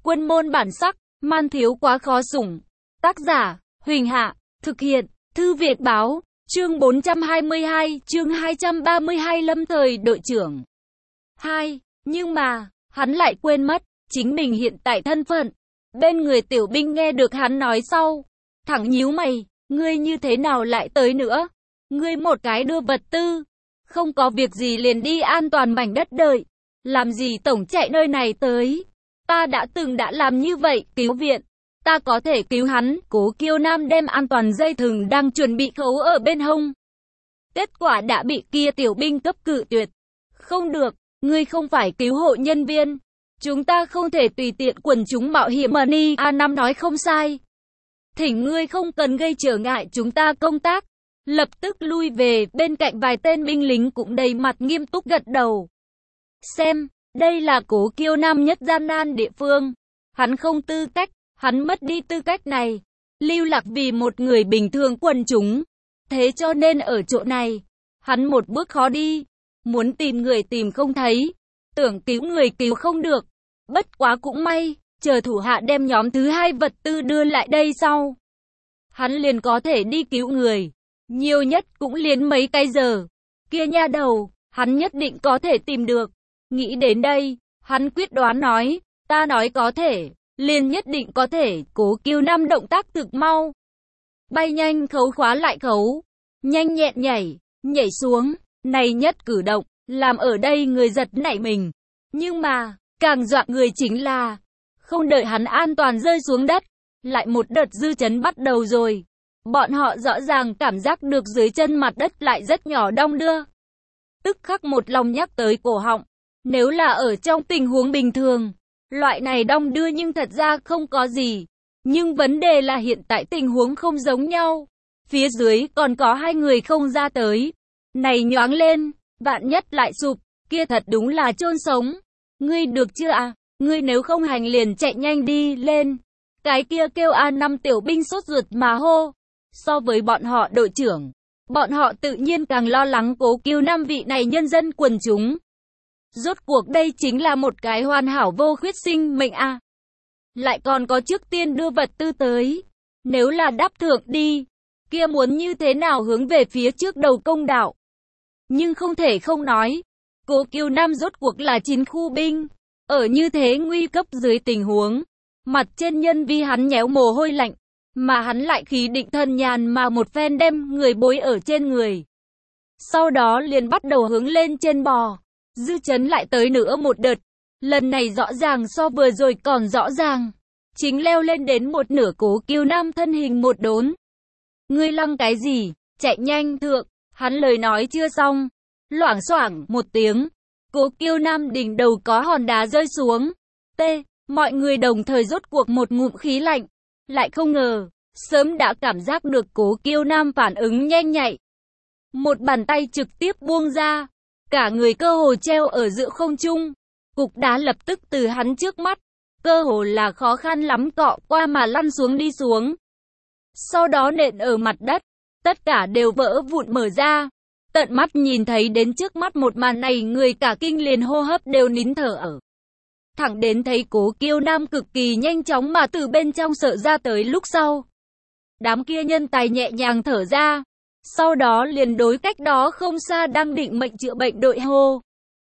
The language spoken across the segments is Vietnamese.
Quân môn bản sắc, man thiếu quá khó sủng. Tác giả, Huỳnh Hạ, thực hiện, Thư Việt Báo, chương 422, chương 232 lâm thời đội trưởng. 2. Nhưng mà, hắn lại quên mất, chính mình hiện tại thân phận. Bên người tiểu binh nghe được hắn nói sau, thẳng nhíu mày, ngươi như thế nào lại tới nữa? Ngươi một cái đưa vật tư, không có việc gì liền đi an toàn mảnh đất đợi. Làm gì tổng chạy nơi này tới? Ta đã làm như vậy, cứu viện. Ta có thể cứu hắn. Cố Kiêu Nam đem an toàn dây thừng đang chuẩn bị khấu ở bên hông. Kết quả đã bị kia tiểu binh cấp cự tuyệt. Không được, ngươi không phải cứu hộ nhân viên. Chúng ta không thể tùy tiện quần chúng mạo hiểm. Ni A5 nói không sai. Thỉnh ngươi không cần gây trở ngại chúng ta công tác. Lập tức lui về. Bên cạnh vài tên binh lính cũng đầy mặt nghiêm túc gật đầu. Xem, đây là Cố Kiêu Nam nhất gian nan địa phương. Hắn không tư cách, hắn mất đi tư cách này. Lưu lạc vì một người bình thường quần chúng. Thế cho nên ở chỗ này, hắn một bước khó đi. Muốn tìm người tìm không thấy. Tưởng cứu người cứu không được. Bất quá cũng may, chờ thủ hạ đem nhóm thứ hai vật tư đưa lại đây sau. Hắn liền có thể đi cứu người. Nhiều nhất cũng liền mấy cái giờ. Kia nha đầu, hắn nhất định có thể tìm được. Nghĩ đến đây, hắn quyết đoán nói, ta nói có thể, liền nhất định có thể. Cố Kiêu Nam động tác thực mau. Bay nhanh khấu khóa lại khấu. Nhanh nhẹn nhảy xuống. Này nhất cử động, làm ở đây người giật nảy mình. Nhưng mà, càng dọa người chính là, không đợi hắn an toàn rơi xuống đất, lại một đợt dư chấn bắt đầu rồi. Bọn họ rõ ràng cảm giác được dưới chân mặt đất lại rất nhỏ đong đưa. Tức khắc một lòng nhắc tới cổ họng. Nếu là ở trong tình huống bình thường, loại này đong đưa nhưng thật ra không có gì. Nhưng vấn đề là hiện tại tình huống không giống nhau. Phía dưới còn có hai người không ra tới. Này nhoáng lên, vạn nhất lại sụp, kia thật đúng là chôn sống. Ngươi được chưa à? Ngươi nếu không hành liền chạy nhanh đi lên. Cái kia kêu A5 tiểu binh sốt ruột mà hô. So với bọn họ đội trưởng, bọn họ tự nhiên càng lo lắng Cố Kiêu Nam vị này nhân dân quần chúng. Rốt cuộc đây chính là một cái hoàn hảo vô khuyết sinh mệnh a. Lại còn có trước tiên đưa vật tư tới. Nếu là đáp thượng đi, kia muốn như thế nào hướng về phía trước đầu công đạo. Nhưng không thể không nói, Cố Kiêu Nam rốt cuộc là chiến khu binh. Ở như thế nguy cấp dưới tình huống, mặt trên nhân vi hắn nhéo mồ hôi lạnh, mà hắn lại khí định thần nhàn mà một phen đem người bối ở trên người. Sau đó liền bắt đầu hướng lên trên bò. Dư chấn lại tới nữa một đợt. Lần này rõ ràng so vừa rồi còn rõ ràng. Chính leo lên đến một nửa. Cố Kiêu Nam thân hình một đốn. Ngươi lăng cái gì? Chạy nhanh thượng. Hắn lời nói chưa xong. Loảng xoảng một tiếng. Cố Kiêu Nam đỉnh đầu có hòn đá rơi xuống. Mọi người đồng thời rốt cuộc một ngụm khí lạnh. Lại không ngờ, sớm đã cảm giác được Cố Kiêu Nam phản ứng nhanh nhạy. Một bàn tay trực tiếp buông ra. Cả người cơ hồ treo ở giữa không trung. Cục đá lập tức từ hắn trước mắt. Cơ hồ là khó khăn lắm cọ qua mà lăn xuống đi xuống. Sau đó nện ở mặt đất. Tất cả đều vỡ vụn mở ra. Tận mắt nhìn thấy đến trước mắt một màn này, người cả kinh liền hô hấp đều nín thở ở. Thẳng đến thấy Cố Kiêu Nam cực kỳ nhanh chóng mà từ bên trong sợ ra tới lúc sau. Đám kia nhân tài nhẹ nhàng thở ra. Sau đó liền đối cách đó không xa đang định mệnh chữa bệnh đội hô.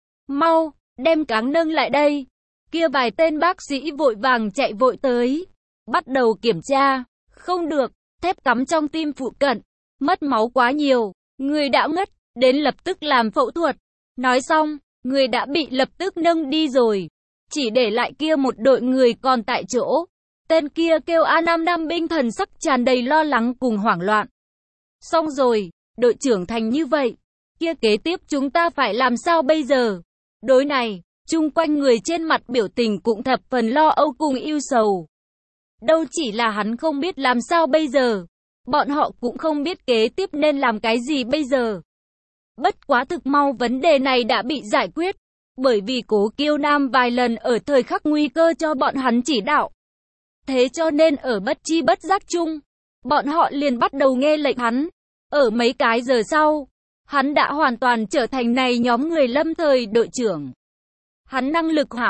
Mau, đem cáng nâng lại đây. Kia vài tên bác sĩ vội vàng chạy vội tới. Bắt đầu kiểm tra. Không được, thép cắm trong tim phụ cận. Mất máu quá nhiều. Người đã ngất, đến lập tức làm phẫu thuật. Nói xong, người đã bị lập tức nâng đi rồi. Chỉ để lại kia một đội người còn tại chỗ. Tên kia kêu A5 Nam binh thần sắc tràn đầy lo lắng cùng hoảng loạn. Xong rồi, đội trưởng thành như vậy. Kia kế tiếp chúng ta phải làm sao bây giờ? Đối này, chung quanh người trên mặt biểu tình cũng thập phần lo âu cùng ưu sầu. Đâu chỉ là hắn không biết làm sao bây giờ. Bọn họ cũng không biết kế tiếp nên làm cái gì bây giờ. Bất quá thực mau vấn đề này đã bị giải quyết. Bởi vì Cố Kiêu Nam vài lần ở thời khắc nguy cơ cho bọn hắn chỉ đạo. Thế cho nên ở bất chi bất giác chung, bọn họ liền bắt đầu nghe lệnh hắn. Ở mấy cái giờ sau, hắn đã hoàn toàn trở thành này nhóm người lâm thời đội trưởng. Hắn năng lực hảo,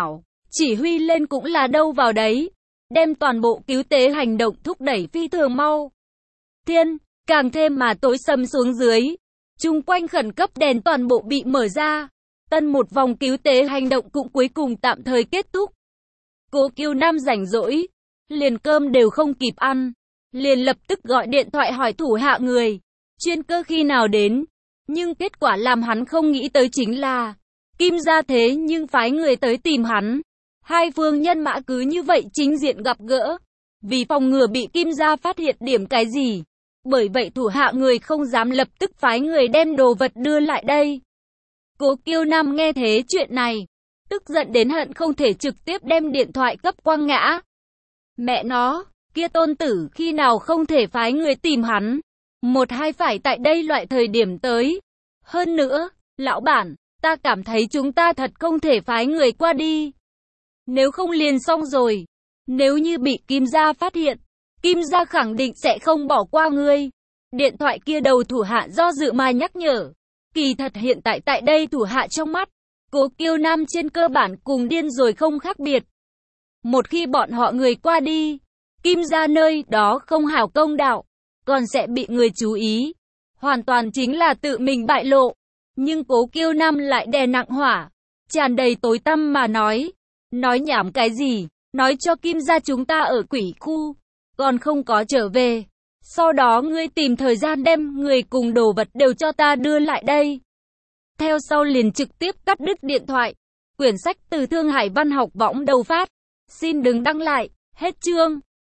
chỉ huy lên cũng là đâu vào đấy, đem toàn bộ cứu tế hành động thúc đẩy phi thường mau. Thiên, càng thêm mà tối sầm xuống dưới. Chung quanh khẩn cấp đèn toàn bộ bị mở ra. Tân một vòng cứu tế hành động cũng cuối cùng tạm thời kết thúc. Cố Kiều Nam rảnh rỗi, liền cơm đều không kịp ăn, liền lập tức gọi điện thoại hỏi thủ hạ người, chuyên cơ khi nào đến. Nhưng kết quả làm hắn không nghĩ tới chính là, Kim gia thế nhưng phái người tới tìm hắn. Hai phương nhân mã cứ như vậy chính diện gặp gỡ, vì phòng ngừa bị Kim gia phát hiện điểm cái gì. Bởi vậy thủ hạ người không dám lập tức phái người đem đồ vật đưa lại đây. Cố Kiều Nam nghe thế chuyện này, tức giận đến hận không thể trực tiếp đem điện thoại cấp quăng ngã. Mẹ nó, kia tôn tử khi nào không thể phái người tìm hắn. Một hai phải tại đây loại thời điểm tới. Hơn nữa, lão bản, ta cảm thấy chúng ta thật không thể phái người qua đi. Nếu không liền xong rồi. Nếu như bị Kim gia phát hiện, Kim gia khẳng định sẽ không bỏ qua ngươi. Điện thoại kia đầu thủ hạ do dự mà nhắc nhở. Kỳ thật hiện tại tại đây thủ hạ trong mắt, Cố Kiều Nam trên cơ bản cùng điên rồi không khác biệt. Một khi bọn họ người qua đi, Kim gia nơi đó không hảo công đạo, còn sẽ bị người chú ý. Hoàn toàn chính là tự mình bại lộ. Nhưng Cố Kiều Nam lại đè nặng hỏa, tràn đầy tối tăm mà nói. Nói nhảm cái gì, nói cho Kim gia chúng ta ở quỷ khu, còn không có trở về. Sau đó ngươi tìm thời gian đem người cùng đồ vật đều cho ta đưa lại đây. Theo sau liền trực tiếp cắt đứt điện thoại. Quyển sách từ Thương Hải Văn học võng đầu phát. Xin đừng đăng lại, hết chương.